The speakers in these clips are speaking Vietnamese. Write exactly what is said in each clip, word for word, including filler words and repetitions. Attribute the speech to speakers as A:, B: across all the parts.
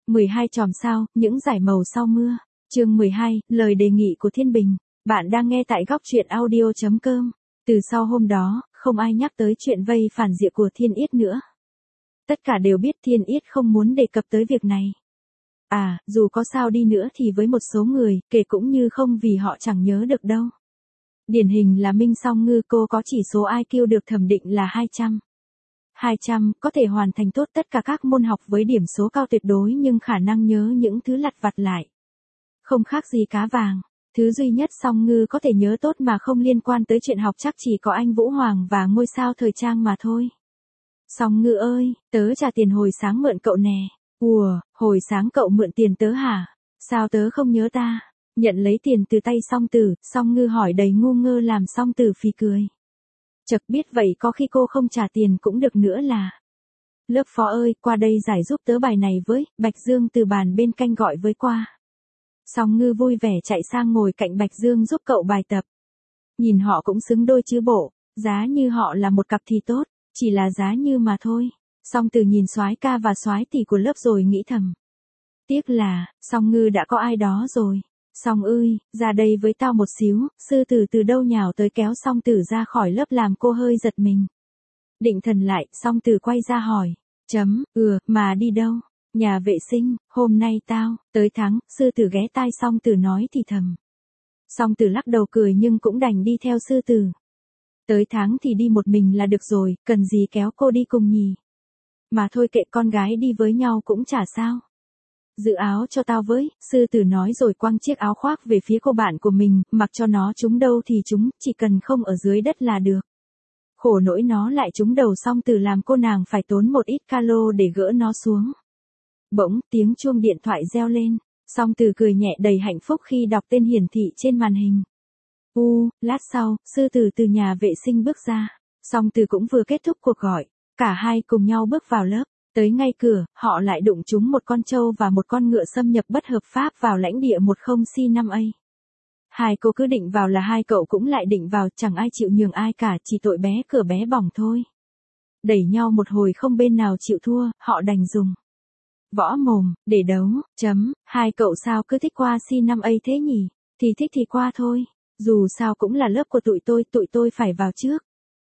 A: mười hai chòm sao, những dải màu sau mưa. Chương mười hai, lời đề nghị của Thiên Bình. Bạn đang nghe tại góc truyện audio chấm com. Từ sau hôm đó, không ai nhắc tới chuyện vây phản diện của Thiên Yết nữa. Tất cả đều biết Thiên Yết không muốn đề cập tới việc này. À, dù có sao đi nữa thì với một số người, kể cũng như không vì họ chẳng nhớ được đâu. Điển hình là Minh Song Ngư, cô có chỉ số i kiu được thẩm định là hai trăm. hai trăm, có thể hoàn thành tốt tất cả các môn học với điểm số cao tuyệt đối nhưng khả năng nhớ những thứ lặt vặt lại. Không khác gì cá vàng. Thứ duy nhất Song Ngư có thể nhớ tốt mà không liên quan tới chuyện học chắc chỉ có anh Vũ Hoàng và ngôi sao thời trang mà thôi. Song Ngư ơi, tớ trả tiền hồi sáng mượn cậu nè. Ùa, hồi sáng cậu mượn tiền tớ hả? Sao tớ không nhớ ta? Nhận lấy tiền từ tay Song Tử, Song Ngư hỏi đầy ngu ngơ làm Song Tử phì cười. Chật biết vậy có khi cô không trả tiền cũng được nữa là. Lớp phó ơi, qua đây giải giúp tớ bài này với, Bạch Dương từ bàn bên cạnh gọi với qua. Song Ngư vui vẻ chạy sang ngồi cạnh Bạch Dương giúp cậu bài tập. Nhìn họ cũng xứng đôi chứ bộ, giá như họ là một cặp thì tốt, chỉ là giá như mà thôi. Song Tử nhìn soái ca và soái tỷ của lớp rồi nghĩ thầm. Tiếc là, Song Ngư đã có ai đó rồi. Song ơi, ra đây với tao một xíu, sư tử từ đâu nhào tới kéo Song Tử ra khỏi lớp làm cô hơi giật mình. Định thần lại, Song Tử quay ra hỏi. Chấm, ừ, mà đi đâu? Nhà vệ sinh, hôm nay tao, tới thắng, sư tử ghé tai Song Tử nói thì thầm. Song Tử lắc đầu cười nhưng cũng đành đi theo sư tử. Tới tháng thì đi một mình là được rồi, cần gì kéo cô đi cùng nhỉ? Mà thôi kệ, con gái đi với nhau cũng chả sao. Giữ áo cho tao với, sư tử nói rồi quăng chiếc áo khoác về phía cô bạn của mình, mặc cho nó trúng đâu thì trúng, chỉ cần không ở dưới đất là được. Khổ nỗi nó lại trúng đầu Song Tử làm cô nàng phải tốn một ít calo để gỡ nó xuống. Bỗng, tiếng chuông điện thoại reo lên, Song Tử cười nhẹ đầy hạnh phúc khi đọc tên hiển thị trên màn hình. U, lát sau, sư tử từ nhà vệ sinh bước ra, Song Tử cũng vừa kết thúc cuộc gọi, cả hai cùng nhau bước vào lớp. Tới ngay cửa, họ lại đụng trúng một con trâu và một con ngựa xâm nhập bất hợp pháp vào lãnh địa một không C năm A. Hai cô cứ định vào là hai cậu cũng lại định vào, chẳng ai chịu nhường ai cả, chỉ tội bé cửa bé bỏng thôi. Đẩy nhau một hồi không bên nào chịu thua, họ đành dùng võ mồm, để đấu, chấm, hai cậu sao cứ thích qua C năm A thế nhỉ? Thì thích thì qua thôi, dù sao cũng là lớp của tụi tôi, tụi tôi phải vào trước.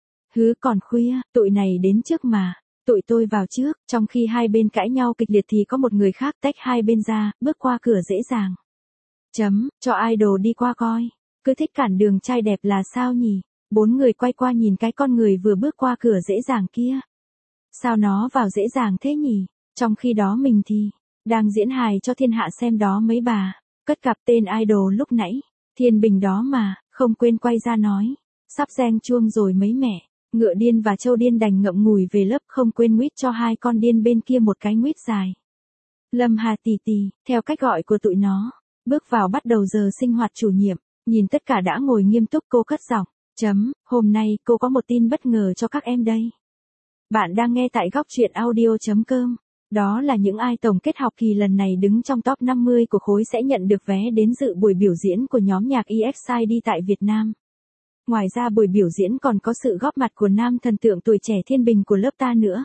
A: Hứ còn khuya, tụi này đến trước mà. Tụi tôi vào trước, trong khi hai bên cãi nhau kịch liệt thì có một người khác tách hai bên ra, bước qua cửa dễ dàng. Chấm, cho idol đi qua coi. Cứ thích cản đường trai đẹp là sao nhỉ? Bốn người quay qua nhìn cái con người vừa bước qua cửa dễ dàng kia. Sao nó vào dễ dàng thế nhỉ? Trong khi đó mình thì, đang diễn hài cho thiên hạ xem đó mấy bà. Cất cặp tên idol lúc nãy. Thiên Bình đó mà, không quên quay ra nói. Sắp reng chuông rồi mấy mẹ. Ngựa điên và trâu điên đành ngậm ngùi về lớp, không quên nguyết cho hai con điên bên kia một cái nguyết dài. Lâm Hà tì tì, theo cách gọi của tụi nó, bước vào bắt đầu giờ sinh hoạt chủ nhiệm, nhìn tất cả đã ngồi nghiêm túc cô cất giọng, chấm, hôm nay cô có một tin bất ngờ cho các em đây. Bạn đang nghe tại góc truyện audio chấm com, đó là những ai tổng kết học kỳ lần này đứng trong top năm mươi của khối sẽ nhận được vé đến dự buổi biểu diễn của nhóm nhạc e ích i đê tại Việt Nam. Ngoài ra buổi biểu diễn còn có sự góp mặt của nam thần tượng tuổi trẻ Thiên Bình của lớp ta nữa.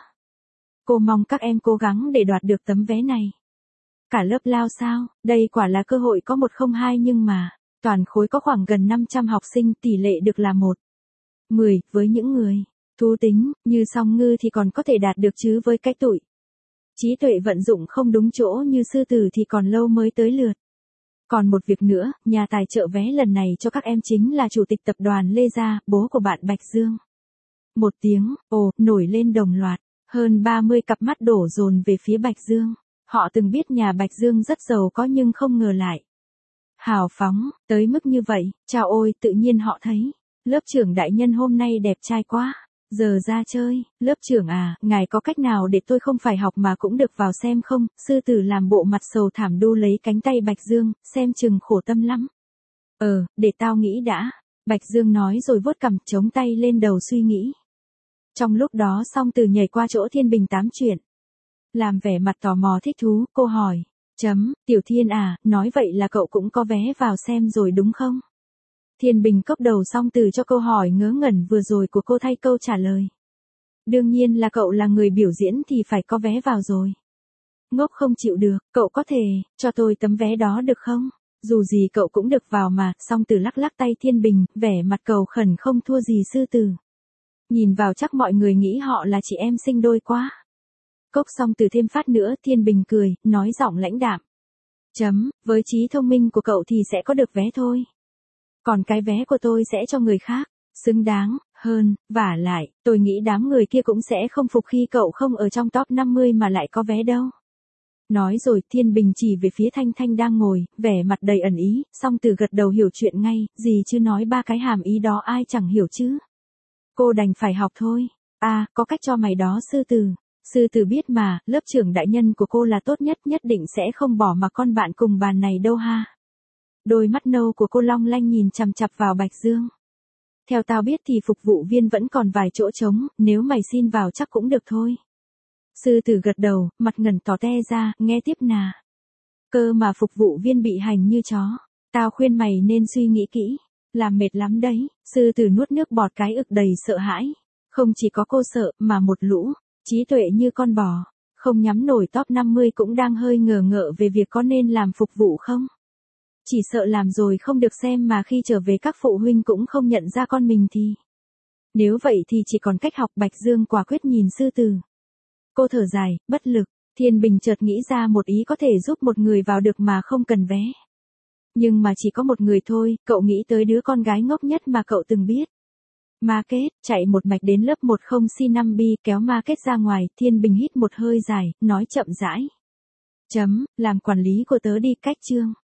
A: Cô mong các em cố gắng để đoạt được tấm vé này. Cả lớp lao sao, đây quả là cơ hội có một không hai nhưng mà, toàn khối có khoảng gần năm trăm học sinh, tỷ lệ được là một mười, với những người thú tính, như Song Ngư thì còn có thể đạt được chứ với cái tụi trí tuệ vận dụng không đúng chỗ như sư tử thì còn lâu mới tới lượt. Còn một việc nữa, nhà tài trợ vé lần này cho các em chính là chủ tịch tập đoàn Lê Gia, bố của bạn Bạch Dương. Một tiếng, ồ, nổi lên đồng loạt, hơn ba mươi cặp mắt đổ dồn về phía Bạch Dương. Họ từng biết nhà Bạch Dương rất giàu có nhưng không ngờ lại hào phóng, tới mức như vậy, chao ôi, tự nhiên họ thấy, lớp trưởng đại nhân hôm nay đẹp trai quá. Giờ ra chơi, lớp trưởng à, ngài có cách nào để tôi không phải học mà cũng được vào xem không? Sư tử làm bộ mặt sầu thảm đu lấy cánh tay Bạch Dương, xem chừng khổ tâm lắm. Ờ, để tao nghĩ đã. Bạch Dương nói rồi vuốt cằm chống tay lên đầu suy nghĩ. Trong lúc đó Song Tử nhảy qua chỗ Thiên Bình tám chuyện. Làm vẻ mặt tò mò thích thú, cô hỏi. Chấm, Tiểu Thiên à, nói vậy là cậu cũng có vé vào xem rồi đúng không? Thiên Bình cốc đầu Song Tử cho câu hỏi ngớ ngẩn vừa rồi của cô thay câu trả lời. Đương nhiên là cậu là người biểu diễn thì phải có vé vào rồi. ngốc không chịu được, cậu có thể, cho tôi tấm vé đó được không? Dù gì cậu cũng được vào mà, Song Tử lắc lắc tay Thiên Bình, vẻ mặt cầu khẩn không thua gì sư tử. Nhìn vào chắc mọi người nghĩ họ là chị em sinh đôi quá. Cốc Song Tử thêm phát nữa, Thiên Bình cười, nói giọng lãnh đạm. Chấm, với trí thông minh của cậu thì sẽ có được vé thôi. Còn cái vé của tôi sẽ cho người khác, xứng đáng, hơn, vả lại, tôi nghĩ đám người kia cũng sẽ không phục khi cậu không ở trong top năm mươi mà lại có vé đâu. Nói rồi Thiên Bình chỉ về phía Thanh Thanh đang ngồi, vẻ mặt đầy ẩn ý, Song Tử gật đầu hiểu chuyện ngay, gì chứ nói ba cái hàm ý đó ai chẳng hiểu chứ. Cô đành phải học thôi. À, có cách cho mày đó sư tử. Sư tử biết mà, lớp trưởng đại nhân của cô là tốt nhất, nhất định sẽ không bỏ mặc con bạn cùng bàn này đâu ha. Đôi mắt nâu của cô long lanh nhìn chằm chằm vào Bạch Dương. Theo tao biết thì phục vụ viên vẫn còn vài chỗ trống, nếu mày xin vào chắc cũng được thôi. Sư tử gật đầu, mặt ngẩn tỏ te ra, nghe tiếp nà. Cơ mà phục vụ viên bị hành như chó. Tao khuyên mày nên suy nghĩ kỹ. Làm mệt lắm đấy. Sư tử nuốt nước bọt cái ực đầy sợ hãi. Không chỉ có cô sợ, mà một lũ, trí tuệ như con bò, không nhắm nổi top năm mươi cũng đang hơi ngờ ngợ về việc có nên làm phục vụ không. Chỉ sợ làm rồi không được xem mà khi trở về các phụ huynh cũng không nhận ra con mình thì. Nếu vậy thì chỉ còn cách học. Bạch Dương quả quyết nhìn sư tử. Cô thở dài, bất lực. Thiên Bình chợt nghĩ ra một ý có thể giúp một người vào được mà không cần vé. Nhưng mà chỉ có một người thôi, cậu nghĩ tới đứa con gái ngốc nhất mà cậu từng biết. Market, chạy một mạch đến lớp mười C năm B kéo Market ra ngoài, Thiên Bình hít một hơi dài, nói chậm rãi. Chấm, làm quản lý của tớ đi, cách chương.